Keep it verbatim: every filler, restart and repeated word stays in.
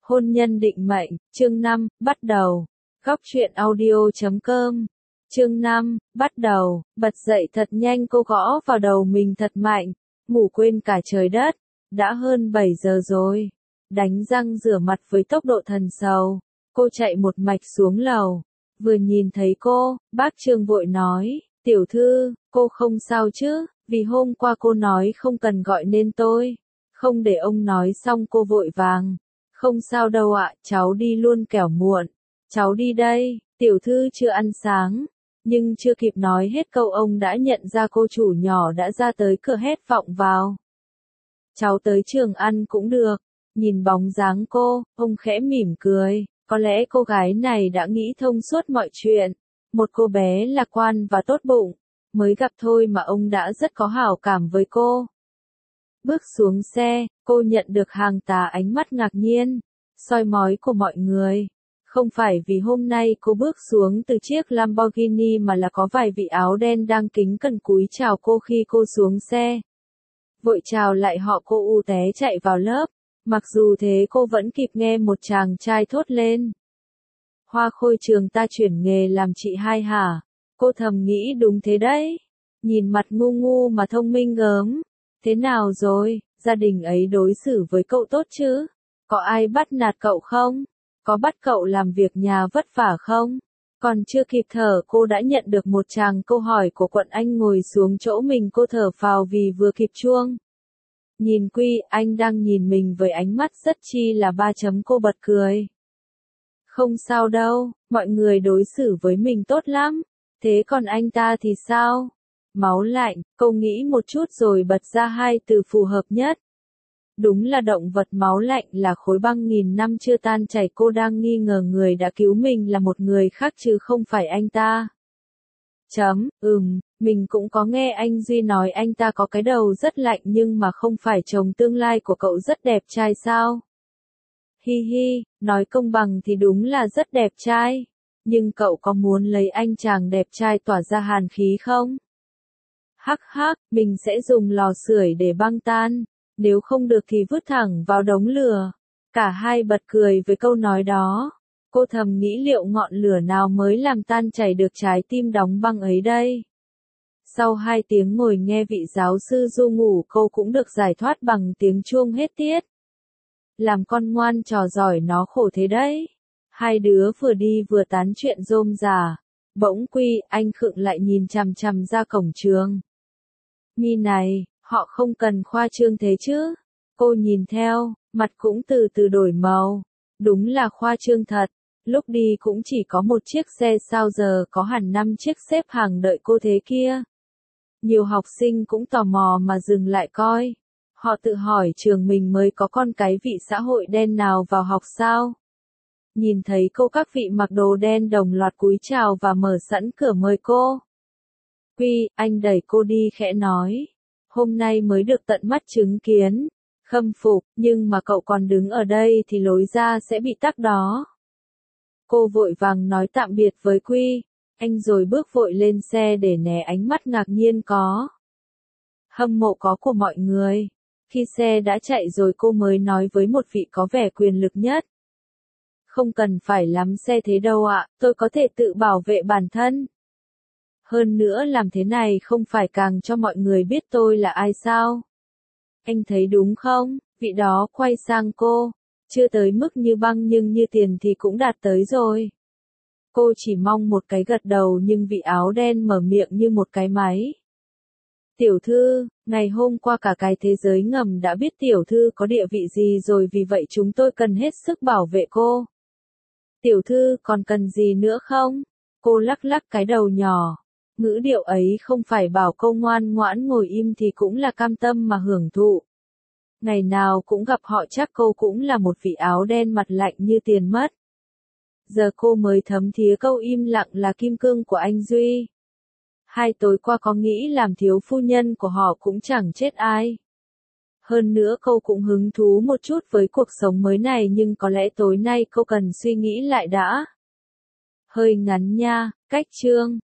Hôn nhân định mệnh, chương năm, bắt đầu. Góc truyện audio chấm com. Chương năm, bắt đầu. Bật dậy thật nhanh, cô gõ vào đầu mình thật mạnh. Ngủ quên cả trời đất. Đã hơn bảy giờ rồi. Đánh răng rửa mặt với tốc độ thần sầu. Cô chạy một mạch xuống lầu. Vừa nhìn thấy cô, bác Trương vội nói, tiểu thư, cô không sao chứ, vì hôm qua cô nói không cần gọi nên tôi. Không để ông nói xong cô vội vàng. Không sao đâu ạ, cháu đi luôn kẻo muộn. Cháu đi đây, tiểu thư chưa ăn sáng. Nhưng chưa kịp nói hết câu ông đã nhận ra cô chủ nhỏ đã ra tới cửa hét vọng vào. Cháu tới trường ăn cũng được. Nhìn bóng dáng cô, ông khẽ mỉm cười. Có lẽ cô gái này đã nghĩ thông suốt mọi chuyện. Một cô bé lạc quan và tốt bụng. Mới gặp thôi mà ông đã rất có hảo cảm với cô. Bước xuống xe, cô nhận được hàng tá ánh mắt ngạc nhiên, soi mói của mọi người. Không phải vì hôm nay cô bước xuống từ chiếc Lamborghini mà là có vài vị áo đen đang kính cẩn cúi chào cô khi cô xuống xe. Vội chào lại họ, cô u té chạy vào lớp. Mặc dù thế cô vẫn kịp nghe một chàng trai thốt lên. Hoa khôi trường ta chuyển nghề làm chị hai hả? Cô thầm nghĩ đúng thế đấy. Nhìn mặt ngu ngu mà thông minh gớm. Thế nào rồi, gia đình ấy đối xử với cậu tốt chứ? Có ai bắt nạt cậu không? Có bắt cậu làm việc nhà vất vả không? Còn chưa kịp thở cô đã nhận được một tràng câu hỏi của Quận Anh ngồi xuống chỗ mình, cô thở phào vì vừa kịp chuông. Nhìn Quy, anh đang nhìn mình với ánh mắt rất chi là ba chấm, cô bật cười. Không sao đâu, mọi người đối xử với mình tốt lắm. Thế còn anh ta thì sao? Máu lạnh, cô nghĩ một chút rồi bật ra hai từ phù hợp nhất. Đúng là động vật máu lạnh, là khối băng nghìn năm chưa tan chảy. Cô đang nghi ngờ người đã cứu mình là một người khác chứ không phải anh ta. Chấm, ừm, mình cũng có nghe anh Duy nói anh ta có cái đầu rất lạnh, nhưng mà không phải chồng tương lai của cậu rất đẹp trai sao? Hi hi, nói công bằng thì đúng là rất đẹp trai. Nhưng cậu có muốn lấy anh chàng đẹp trai tỏa ra hàn khí không? Hắc hắc, mình sẽ dùng lò sưởi để băng tan. Nếu không được thì vứt thẳng vào đống lửa. Cả hai bật cười với câu nói đó. Cô thầm nghĩ liệu ngọn lửa nào mới làm tan chảy được trái tim đóng băng ấy đây. Sau hai tiếng ngồi nghe vị giáo sư ru ngủ, cô cũng được giải thoát bằng tiếng chuông hết tiết. Làm con ngoan trò giỏi nó khổ thế đấy. Hai đứa vừa đi vừa tán chuyện rôm rả. Bỗng Quy, anh khựng lại nhìn chằm chằm ra cổng trường. Mi này, họ không cần khoa trương thế chứ. Cô nhìn theo, mặt cũng từ từ đổi màu. Đúng là khoa trương thật. Lúc đi cũng chỉ có một chiếc xe, sao giờ có hẳn năm chiếc xếp hàng đợi cô thế kia. Nhiều học sinh cũng tò mò mà dừng lại coi. Họ tự hỏi trường mình mới có con cái vị xã hội đen nào vào học sao? Nhìn thấy cô, các vị mặc đồ đen đồng loạt cúi chào và mở sẵn cửa mời cô. Quy, anh đẩy cô đi khẽ nói. Hôm nay mới được tận mắt chứng kiến. Khâm phục, nhưng mà cậu còn đứng ở đây thì lối ra sẽ bị tắc đó. Cô vội vàng nói tạm biệt với Quy. Anh rồi bước vội lên xe để né ánh mắt ngạc nhiên có. Hâm mộ có của mọi người. Khi xe đã chạy rồi cô mới nói với một vị có vẻ quyền lực nhất. Không cần phải lắm xe thế đâu ạ, tôi có thể tự bảo vệ bản thân. Hơn nữa làm thế này không phải càng cho mọi người biết tôi là ai sao? Anh thấy đúng không? Vị đó quay sang cô. Chưa tới mức như băng nhưng như tiền thì cũng đạt tới rồi. Cô chỉ mong một cái gật đầu, nhưng vị áo đen mở miệng như một cái máy. Tiểu thư, ngày hôm qua cả cái thế giới ngầm đã biết tiểu thư có địa vị gì rồi, vì vậy chúng tôi cần hết sức bảo vệ cô. Tiểu thư còn cần gì nữa không? Cô lắc lắc cái đầu nhỏ. Ngữ điệu ấy không phải bảo cô ngoan ngoãn ngồi im thì cũng là cam tâm mà hưởng thụ. Ngày nào cũng gặp họ chắc cô cũng là một vị áo đen mặt lạnh như tiền mất. Giờ cô mới thấm thía câu im lặng là kim cương của anh Duy. Hai tối qua có nghĩ làm thiếu phu nhân của họ cũng chẳng chết ai. Hơn nữa cô cũng hứng thú một chút với cuộc sống mới này, nhưng có lẽ tối nay cô cần suy nghĩ lại đã. Hơi ngắn nha, cách chương.